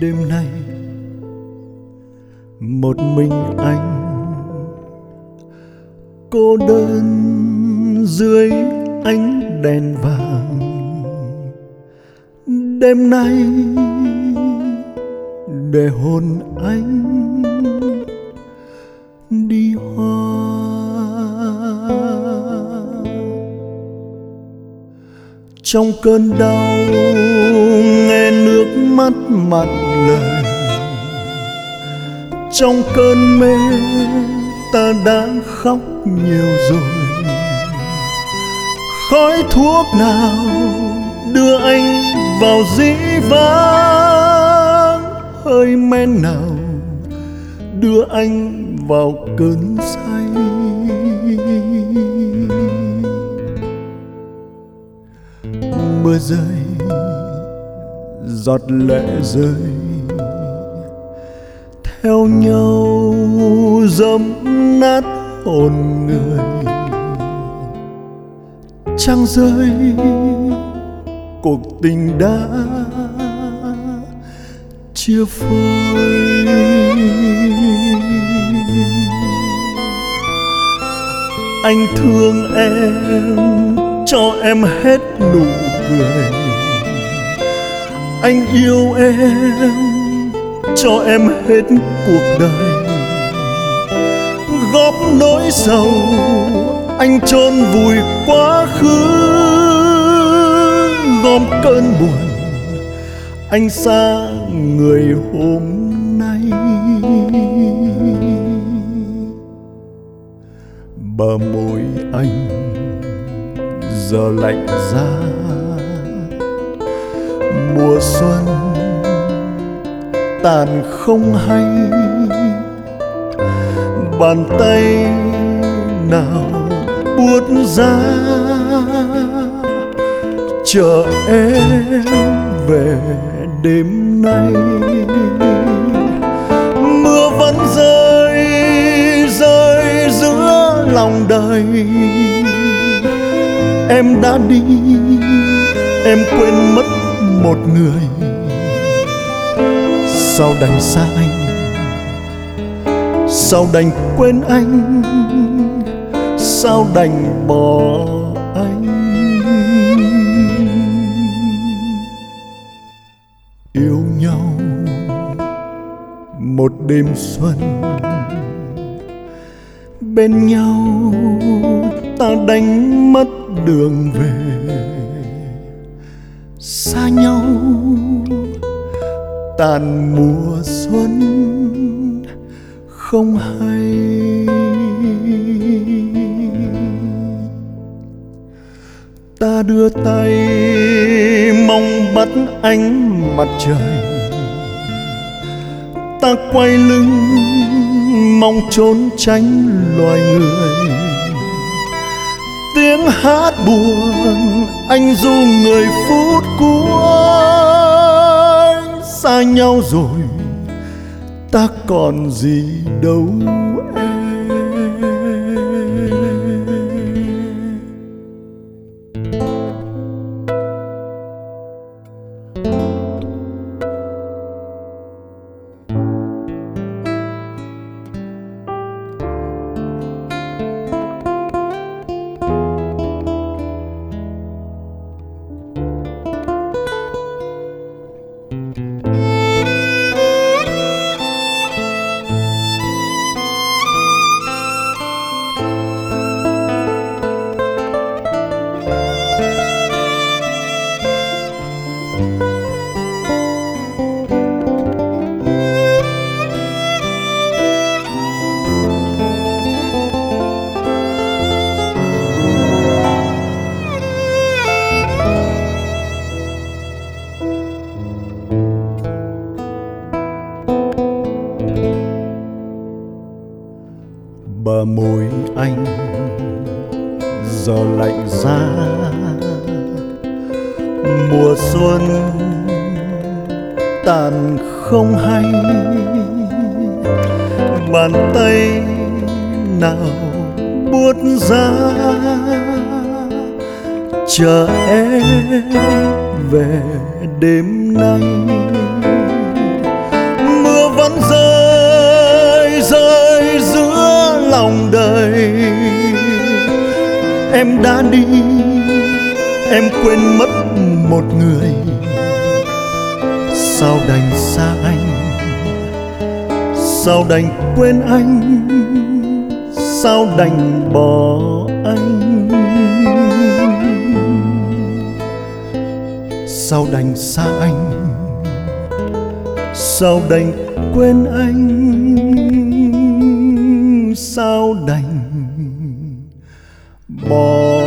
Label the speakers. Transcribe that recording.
Speaker 1: Đêm nay một mình anh cô đơn dưới ánh đèn vàng. Đêm nay để hôn anh đi hoa. Trong cơn đau nghe nước mắt mặn lời, trong cơn mê ta đã khóc nhiều rồi. Khói thuốc nào đưa anh vào dĩ vãng, hơi men nào đưa anh vào cơn say. Mưa rơi, giọt lệ rơi, theo nhau dẫm nát hồn người. Trăng rơi, cuộc tình đã chia phôi. Anh thương em, cho em hết nụ cười. Anh yêu em, cho em hết cuộc đời. Góp nỗi sầu anh chôn vùi quá khứ, gom cơn buồn anh xa người hôm nay. Bờ môi anh giờ lạnh giá, mùa xuân tàn không hay. Bàn tay nào buốt giá chờ em về đêm nay. Mưa vẫn rơi rơi giữa lòng đời. Em đã đi, em quên mất một người. Sao đành xa anh, sao đành quên anh, sao đành bỏ anh. Yêu nhau một đêm xuân, bên nhau ta đánh mất đường về. Xa nhau tàn mùa xuân không hay. Ta đưa tay mong bắt ánh mặt trời, ta quay lưng mong trốn tránh loài người. Tiếng hát buồn anh ru người phút cuối. Xa nhau rồi ta còn gì đâu em. Bờ môi anh giờ lạnh giá, mùa xuân tàn không hay. Bàn tay nào buốt giá chờ em về đêm nay. em đã đi, em quên mất một người. Sao đành xa anh, sao đành quên anh, sao đành bỏ anh. Sao đành xa anh, sao đành quên anh, sao đành bỏ